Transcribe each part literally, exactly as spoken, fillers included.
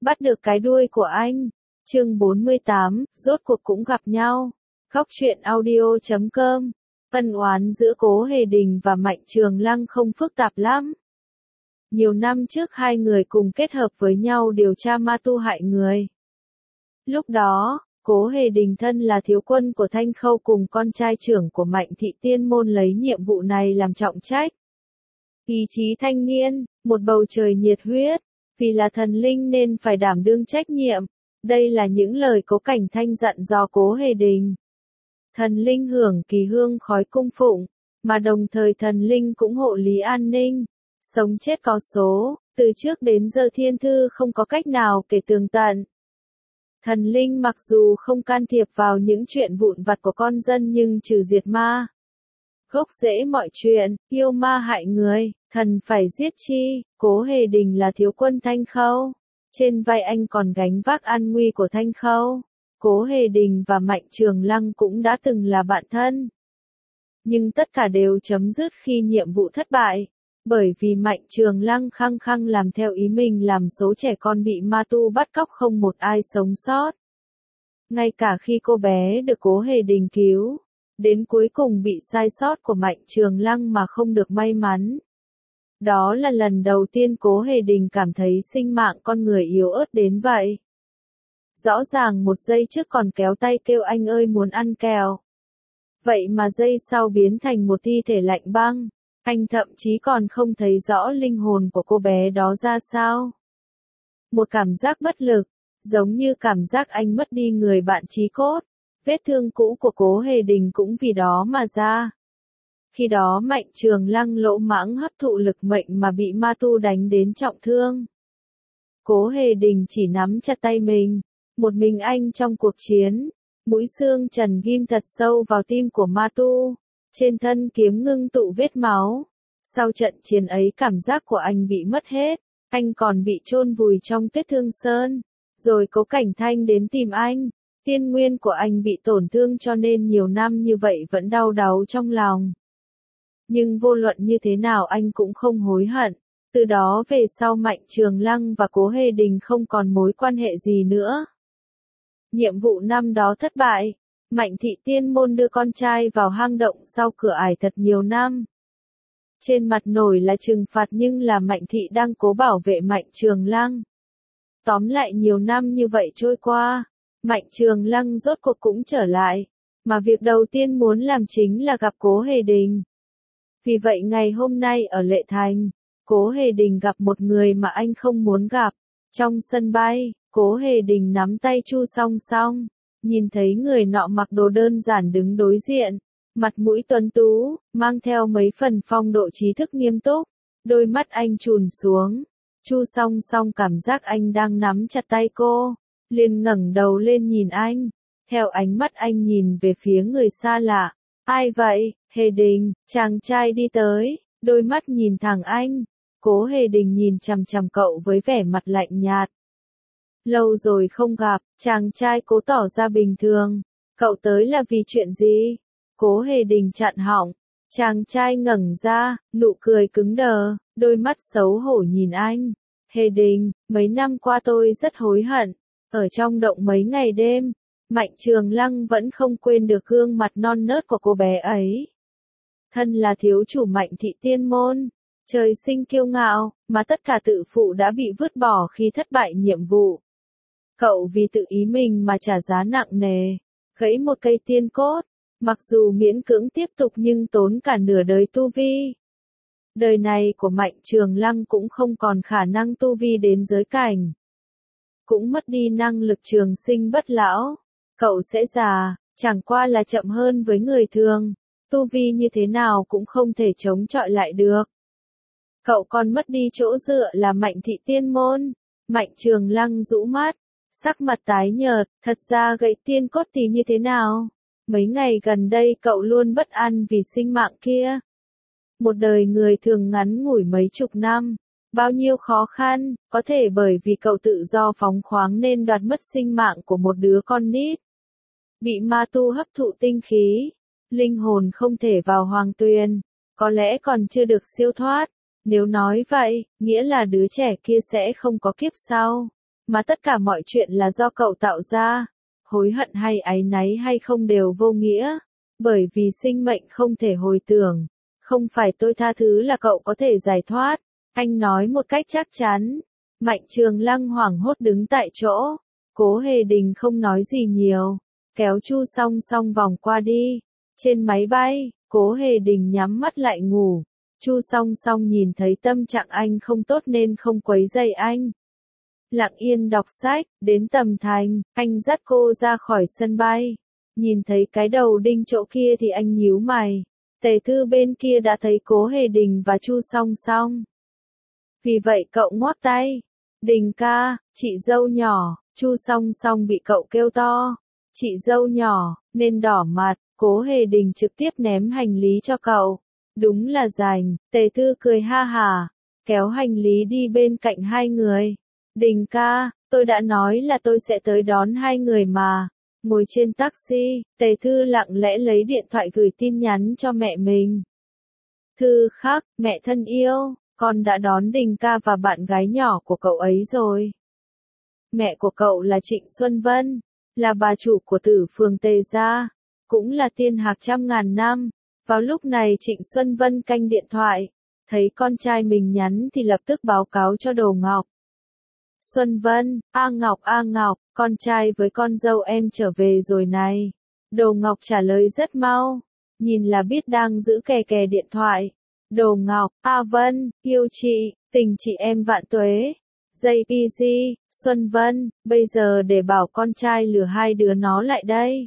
Bắt được cái đuôi của anh. Chương bốn mươi tám, rốt cuộc cũng gặp nhau. Góc truyện audio chấm com. Ân oán giữa Cố Hề Đình và Mạnh Trường Lăng không phức tạp lắm. Nhiều năm trước hai người cùng kết hợp với nhau điều tra ma tu hại người. Lúc đó, Cố Hề Đình thân là thiếu quân của Thanh Khâu cùng con trai trưởng của Mạnh Thị Tiên Môn lấy nhiệm vụ này làm trọng trách. Ý chí thanh niên, một bầu trời nhiệt huyết, vì là thần linh nên phải đảm đương trách nhiệm. Đây là những lời Cố Cảnh Thanh dặn dò Cố Hề Đình. Thần linh hưởng kỳ hương khói cung phụng, mà đồng thời thần linh cũng hộ lý an ninh. Sống chết có số, từ trước đến giờ thiên thư không có cách nào kể tường tận. Thần linh mặc dù không can thiệp vào những chuyện vụn vặt của con dân nhưng trừ diệt ma. Gốc rễ mọi chuyện, yêu ma hại người, thần phải giết chi. Cố Hề Đình là thiếu quân Thanh Khâu. Trên vai anh còn gánh vác an nguy của Thanh Khâu. Cố Hề Đình và Mạnh Trường Lăng cũng đã từng là bạn thân. Nhưng tất cả đều chấm dứt khi nhiệm vụ thất bại. Bởi vì Mạnh Trường Lăng khăng khăng làm theo ý mình làm số trẻ con bị ma tu bắt cóc không một ai sống sót. Ngay cả khi cô bé được Cố Hề Đình cứu, đến cuối cùng bị sai sót của Mạnh Trường Lăng mà không được may mắn. Đó là lần đầu tiên Cố Hề Đình cảm thấy sinh mạng con người yếu ớt đến vậy. Rõ ràng một giây trước còn kéo tay kêu anh ơi muốn ăn kẹo. Vậy mà giây sau biến thành một thi thể lạnh băng. Anh thậm chí còn không thấy rõ linh hồn của cô bé đó ra sao. Một cảm giác bất lực, giống như cảm giác anh mất đi người bạn chí cốt. Vết thương cũ của Cố Hề Đình cũng vì đó mà ra. Khi đó Mạnh Trường Lăng lỗ mãng hấp thụ lực mệnh mà bị ma tu đánh đến trọng thương. Cố Hề Đình chỉ nắm chặt tay mình, một mình anh trong cuộc chiến. Mũi xương trần ghim thật sâu vào tim của ma tu. Trên thân kiếm ngưng tụ vết máu. Sau trận chiến ấy cảm giác của anh bị mất hết. Anh còn bị chôn vùi trong Tuyết Thương Sơn. Rồi Cố Cảnh Thanh đến tìm anh. Tiên nguyên của anh bị tổn thương cho nên nhiều năm như vậy vẫn đau đáu trong lòng. Nhưng vô luận như thế nào anh cũng không hối hận. Từ đó về sau Mạnh Trường Lăng và Cố Hề Đình không còn mối quan hệ gì nữa. Nhiệm vụ năm đó thất bại. Mạnh Thị Tiên Môn đưa con trai vào hang động sau cửa ải thật nhiều năm. Trên mặt nổi là trừng phạt nhưng là Mạnh Thị đang cố bảo vệ Mạnh Trường Lăng. Tóm lại nhiều năm như vậy trôi qua, Mạnh Trường Lăng rốt cuộc cũng trở lại. Mà việc đầu tiên muốn làm chính là gặp Cố Hề Đình. Vì vậy ngày hôm nay ở Lệ Thành, Cố Hề Đình gặp một người mà anh không muốn gặp. Trong sân bay, Cố Hề Đình nắm tay Chu Song Song. Nhìn thấy người nọ mặc đồ đơn giản đứng đối diện, mặt mũi tuấn tú, mang theo mấy phần phong độ trí thức nghiêm túc, đôi mắt anh trùn xuống. Chu Song Song cảm giác anh đang nắm chặt tay cô, liền ngẩng đầu lên nhìn anh, theo ánh mắt anh nhìn về phía người xa lạ. Ai vậy? Hề Đình, chàng trai đi tới, đôi mắt nhìn thẳng anh. Cố Hề Đình nhìn chằm chằm cậu với vẻ mặt lạnh nhạt. Lâu rồi không gặp, chàng trai cố tỏ ra bình thường. Cậu tới là vì chuyện gì? Cố Hề Đình chặn họng. Chàng trai ngẩng ra, nụ cười cứng đờ, đôi mắt xấu hổ nhìn anh. Hề Đình, mấy năm qua tôi rất hối hận. Ở trong động mấy ngày đêm, Mạnh Trường Lăng vẫn không quên được gương mặt non nớt của cô bé ấy. Thân là thiếu chủ Mạnh Thị Tiên Môn, trời sinh kiêu ngạo, mà tất cả tự phụ đã bị vứt bỏ khi thất bại nhiệm vụ. Cậu vì tự ý mình mà trả giá nặng nề, gãy một cây tiên cốt, mặc dù miễn cưỡng tiếp tục nhưng tốn cả nửa đời tu vi. Đời này của Mạnh Trường Lăng cũng không còn khả năng tu vi đến giới cảnh. Cũng mất đi năng lực trường sinh bất lão. Cậu sẽ già, chẳng qua là chậm hơn với người thường. Tu vi như thế nào cũng không thể chống chọi lại được. Cậu còn mất đi chỗ dựa là Mạnh Thị Tiên Môn. Mạnh Trường Lăng rũ mắt, sắc mặt tái nhợt, thật ra gãy tiên cốt thì như thế nào? Mấy ngày gần đây cậu luôn bất an vì sinh mạng kia. Một đời người thường ngắn ngủi mấy chục năm, bao nhiêu khó khăn, có thể bởi vì cậu tự do phóng khoáng nên đoạt mất sinh mạng của một đứa con nít. Bị ma tu hấp thụ tinh khí, linh hồn không thể vào hoàng tuyền, có lẽ còn chưa được siêu thoát. Nếu nói vậy, nghĩa là đứa trẻ kia sẽ không có kiếp sau. mà tất cả mọi chuyện là do cậu tạo ra. Hối hận hay áy náy hay không đều vô nghĩa, bởi vì sinh mệnh không thể hồi tưởng, không phải tôi tha thứ là cậu có thể giải thoát, anh nói một cách chắc chắn. Mạnh Trường Lăng hoảng hốt đứng tại chỗ, Cố Hề Đình không nói gì nhiều, kéo Chu Song Song vòng qua đi. Trên máy bay, Cố Hề Đình nhắm mắt lại ngủ, Chu Song Song nhìn thấy tâm trạng anh không tốt nên không quấy rầy anh. Lặng yên đọc sách, đến Tầm Thành, anh dắt cô ra khỏi sân bay. Nhìn thấy cái đầu đinh chỗ kia thì anh nhíu mày. Tề Thư bên kia đã thấy Cố Hề Đình và Chu Song Song. Vì vậy cậu ngoắc tay. Đình ca, chị dâu nhỏ, Chu Song Song bị cậu kêu to. Chị dâu nhỏ, nên đỏ mặt, Cố Hề Đình trực tiếp ném hành lý cho cậu. Đúng là rảnh, Tề Thư cười ha hả, kéo hành lý đi bên cạnh hai người. Đình ca, tôi đã nói là tôi sẽ tới đón hai người mà. Ngồi trên taxi, Tề Thư lặng lẽ lấy điện thoại gửi tin nhắn cho mẹ mình. Thư khắc, mẹ thân yêu, con đã đón Đình ca và bạn gái nhỏ của cậu ấy rồi. Mẹ của cậu là Trịnh Xuân Vân, là bà chủ của Tử Phường Tề gia, cũng là tiên hạc trăm ngàn năm. Vào lúc này Trịnh Xuân Vân canh điện thoại, thấy con trai mình nhắn thì lập tức báo cáo cho Đồ Ngọc. Xuân Vân, A Ngọc A Ngọc, con trai với con dâu em trở về rồi này. Đồ Ngọc trả lời rất mau, nhìn là biết đang giữ kè kè điện thoại. Đồ Ngọc, A Vân, yêu chị, tình chị em vạn tuế. gi pê giê, Xuân Vân, bây giờ để bảo con trai lừa hai đứa nó lại đây.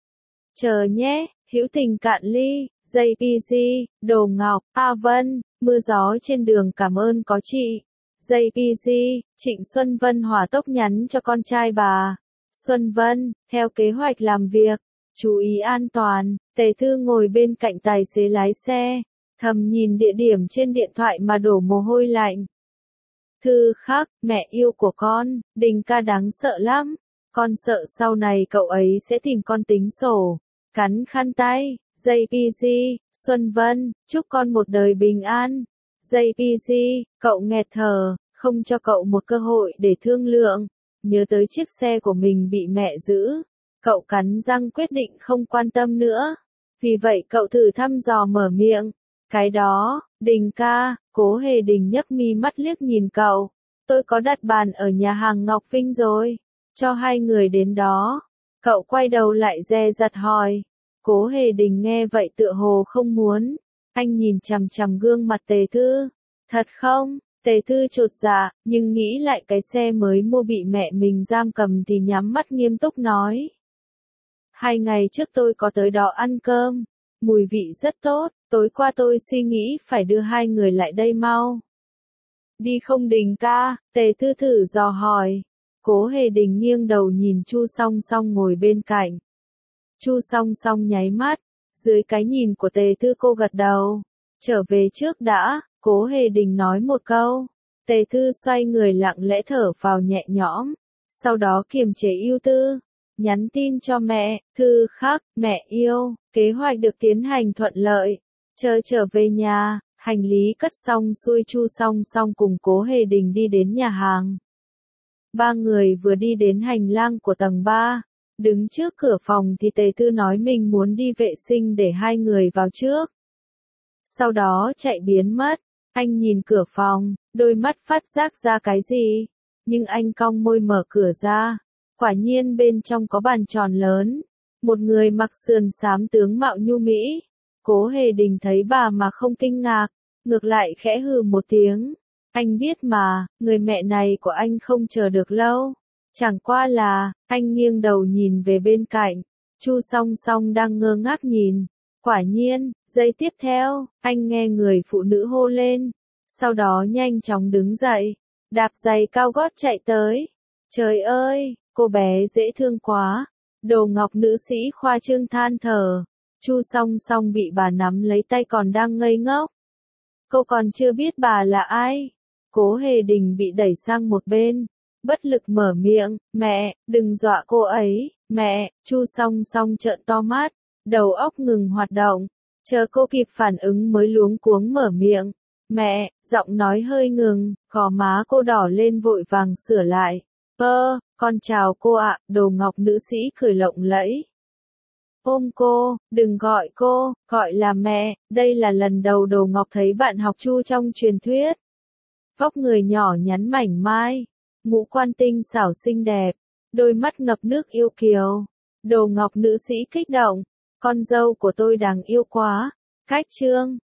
Chờ nhé, hữu tình cạn ly, gi pê giê, Đồ Ngọc, A Vân, mưa gió trên đường cảm ơn có chị. gi pê giê, Trịnh Xuân Vân hỏa tốc nhắn cho con trai bà. Xuân Vân, theo kế hoạch làm việc, chú ý an toàn. Tề Thư ngồi bên cạnh tài xế lái xe, thầm nhìn địa điểm trên điện thoại mà đổ mồ hôi lạnh. Thư khắc, mẹ yêu của con, Đình ca đáng sợ lắm. Con sợ sau này cậu ấy sẽ tìm con tính sổ. Cắn khăn tay, gi pê giê, Xuân Vân, chúc con một đời bình an. gi pê giê, cậu nghẹt thở, không cho cậu một cơ hội để thương lượng. Nhớ tới chiếc xe của mình bị mẹ giữ. Cậu cắn răng quyết định không quan tâm nữa. Vì vậy cậu thử thăm dò mở miệng. Cái đó, Đình ca, Cố Hề Đình nhấc mi mắt liếc nhìn cậu. Tôi có đặt bàn ở nhà hàng Ngọc Vinh rồi. Cho hai người đến đó. Cậu quay đầu lại dè dặt hỏi. Cố Hề Đình nghe vậy tựa hồ không muốn. Anh nhìn chằm chằm gương mặt Tề Thư. Thật không? Tề Thư chột dạ, nhưng nghĩ lại cái xe mới mua bị mẹ mình giam cầm thì nhắm mắt nghiêm túc nói. Hai ngày trước tôi có tới đó ăn cơm. Mùi vị rất tốt, tối qua tôi suy nghĩ phải đưa hai người lại đây mau. Đi không Đình ca? Tề Thư thử dò hỏi. Cố Hề Đình nghiêng đầu nhìn Chu Song Song ngồi bên cạnh. Chu Song Song nháy mắt, dưới cái nhìn của Tề Thư cô gật đầu. Trở về trước đã, Cố Hề Đình nói một câu. Tề Thư xoay người lặng lẽ thở vào nhẹ nhõm, sau đó kiềm chế ưu tư. Nhắn tin cho mẹ, Thư khắc, mẹ yêu, kế hoạch được tiến hành thuận lợi. Chờ trở về nhà, hành lý cất xong xuôi Chu Song Song cùng Cố Hề Đình đi đến nhà hàng. Ba người vừa đi đến hành lang của tầng ba, đứng trước cửa phòng thì Tề Thư nói mình muốn đi vệ sinh để hai người vào trước. Sau đó chạy biến mất, anh nhìn cửa phòng, đôi mắt phát giác ra cái gì, nhưng anh cong môi mở cửa ra. Quả nhiên bên trong có bàn tròn lớn, một người mặc sườn xám tướng mạo nhu mỹ. Cố Hề Đình thấy bà mà không kinh ngạc, ngược lại khẽ hừ một tiếng. Anh biết mà, người mẹ này của anh không chờ được lâu. Chẳng qua là, anh nghiêng đầu nhìn về bên cạnh, Chu Song Song đang ngơ ngác nhìn. Quả nhiên, giây tiếp theo, anh nghe người phụ nữ hô lên, sau đó nhanh chóng đứng dậy, đạp giày cao gót chạy tới. Trời ơi, cô bé dễ thương quá. Đồ Ngọc nữ sĩ khoa trương than thở. Chu Song Song bị bà nắm lấy tay còn đang ngây ngốc. Cô còn chưa biết bà là ai. Cố Hề Đình bị đẩy sang một bên, bất lực mở miệng, mẹ, đừng dọa cô ấy, mẹ. Chu Song Song trợn to mắt, đầu óc ngừng hoạt động, chờ cô kịp phản ứng mới luống cuống mở miệng, mẹ. Giọng nói hơi ngừng, gò má cô đỏ lên vội vàng sửa lại, Pơ, con chào cô ạ, Đồ Ngọc nữ sĩ cười lộng lẫy. Ôm cô, đừng gọi cô, gọi là mẹ, đây là lần đầu Đồ Ngọc thấy bạn học Chu trong truyền thuyết. Vóc người nhỏ nhắn mảnh mai, ngũ quan tinh xảo xinh đẹp, đôi mắt ngập nước yêu kiều. Đồ Ngọc nữ sĩ kích động, con dâu của tôi đáng yêu quá. Cách chương